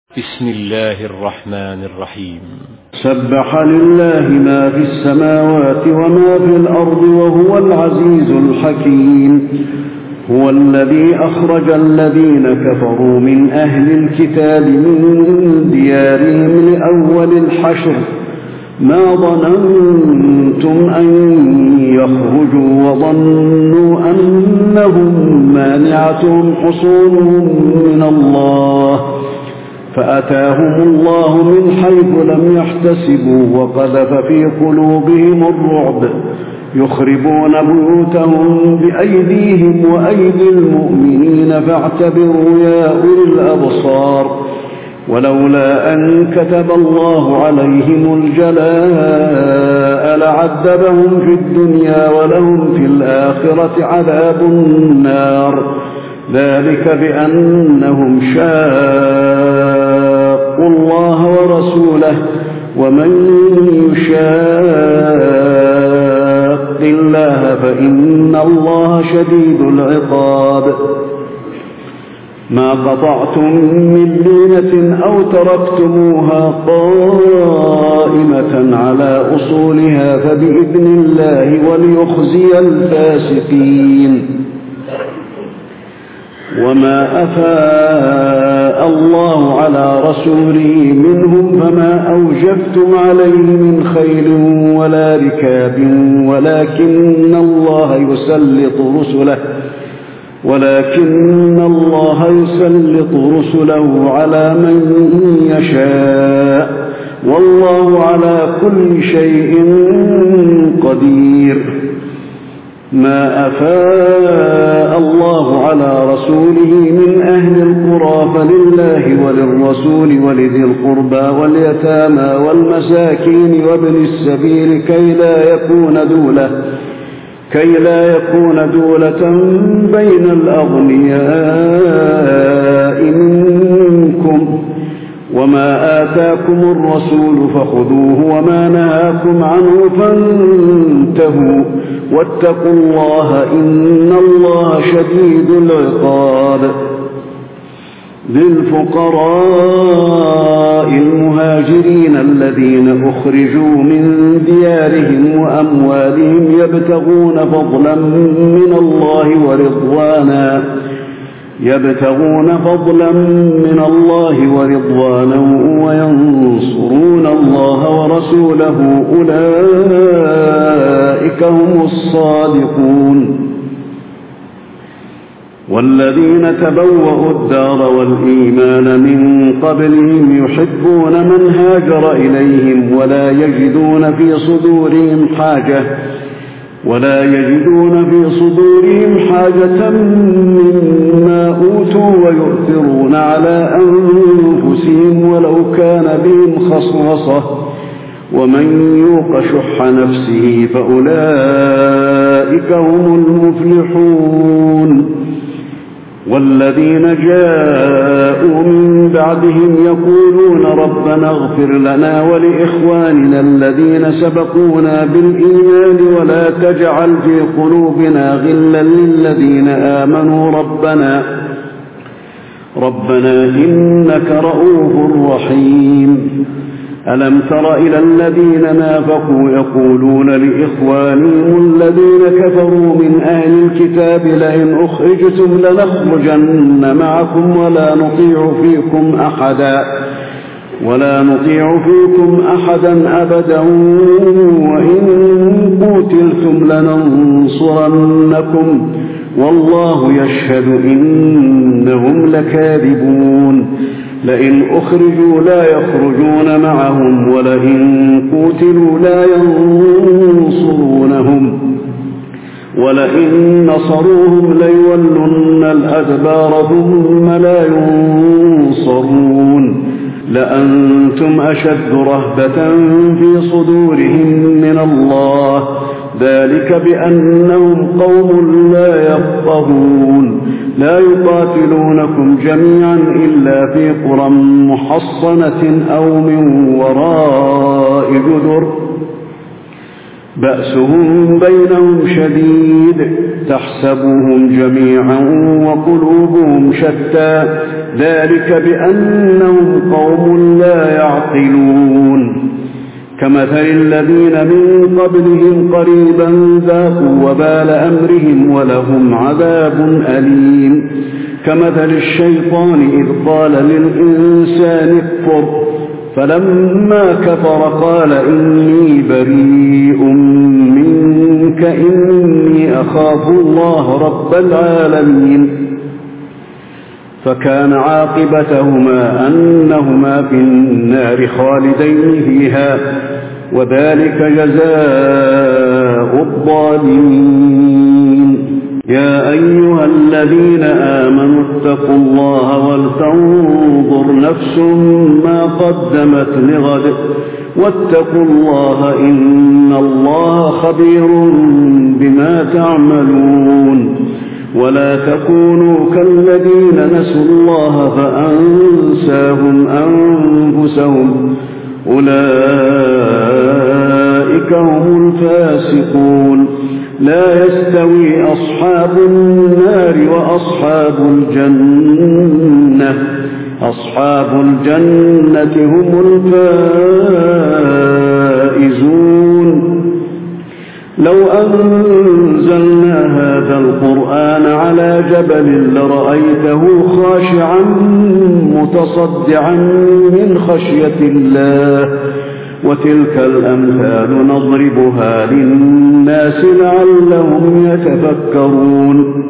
بسم الله الرحمن الرحيم. سبح لله ما في السماوات وما في الأرض وهو العزيز الحكيم. هو الذي أخرج الذين كفروا من أهل الكتاب من ديارهم لأول الحشر ما ظننتم أن يخرجوا وظنوا أنهم مانعتهم حصونهم من الله فأتاهم الله من حيث لم يحتسبوا وقذف في قلوبهم الرعب يخربون بيوتهم بأيديهم وأيدي المؤمنين فاعتبروا يا أولي الأبصار. ولولا أن كتب الله عليهم الجلاء لعذبهم في الدنيا ولهم في الآخرة عذاب النار ذلك بأنهم شاقوا الله ورسوله ومن يشاق الله فإن الله شديد العقاب. ما قطعتم من لينة أو تركتموها قائمة على أصولها فبإذن الله وليخزي الفاسقين. وما أفاء الله على رسوله منهم فما أوجفتم عليه من خيل ولا ركاب ولكن الله يسلط رسله على من يشاء والله على كل شيء قدير. ما أفاء الله على رسوله من أهل القرى فلله وللرسول ولذي القربى واليتامى والمساكين وابن السبيل كي لا يكون دولة بين الأغنياء منكم. وما آتاكم الرسول فخذوه وما نهاكم عنه فانتهوا واتقوا الله إن الله شديد العقاب. للفقراء المهاجرين الذين أخرجوا من ديارهم وأموالهم يبتغون فضلا من الله ورضوانا وينصرون الله ورسوله أولئك هم الصادقون. والذين تبوأوا الدار والإيمان من قبلهم يحبون من هاجر إليهم ولا يجدون في صدورهم حاجة مما أوتوا ويؤثرون على أنفسهم ولو كان بهم خصاصة ومن يوق شح نفسه فأولئك هم المفلحون. والذين جاءوا من بعدهم يقولون ربنا اغفر لنا ولإخواننا الذين سبقونا بالإيمان ولا تجعل في قلوبنا غلا للذين آمنوا ربنا إنك رؤوف رحيم. ألم تر إلى الذين نافقوا يقولون لإخوانهم الذين كفروا من أهل الكتاب لئن أخرجتم لنخرجن معكم ولا نطيع فيكم أحدا أبدا وإن قتلتم لننصرنكم والله يشهد إنهم لكاذبون. لئن أخرجوا لا يخرجون معهم ولئن قتلوا لا ينصرونهم ولئن نصروهم ليولن الأدبار ثم لا ينصرون. لأنتم أشد رهبة في صدورهم من الله ذلك بأنهم قوم لا يفقهون. لا يقاتلونكم جميعا إلا في قرى محصنة أو من وراء جدر بأسهم بينهم شديد تحسبهم جميعا وقلوبهم شتى ذلك بأنهم قوم لا يعقلون كمثل الذين من قبلهم قريبا ذاقوا وبال أمرهم ولهم عذاب أليم كمثل الشيطان إذ قال للإنسان اكفر فلما كفر قال إني بريء منك إني أخاف الله رب العالمين فكان عاقبتهما أنهما في النار خالدين فيها وذلك جزاء الظالمين يا أيها الذين آمنوا اتقوا الله ولتنظر نفس ما قدمت لغد واتقوا الله إن الله خبير بما تعملون ولا تكونوا كالذين نسوا الله فأنساهم أنفسهم أولئك هم الفاسقون لا يستوي أصحاب النار وأصحاب الجنة هم الفائزون لو أنزلنا هذا القرآن على جبل لرأيته خاشعا متصدعا من خشية الله وتلك الأمثال نضربها للناس لعلهم يتفكرون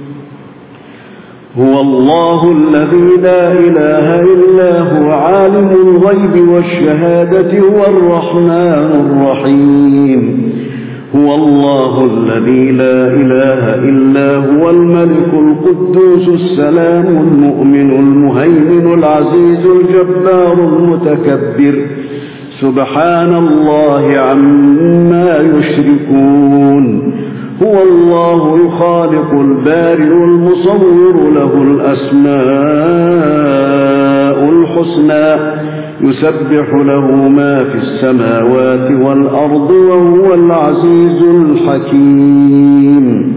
هو الله الذي لا إله إلا هو عالم الغيب والشهادة هو الرحمن الرحيم هو الله الذي لا إله إلا هو الملك القدوس السلام المؤمن المهيمن العزيز الجبار المتكبر سبحان الله عما يشركون هو الله الخالق البارئ المصور له الأسماء الحسنى يسبح له ما في السماوات والأرض وهو العزيز الحكيم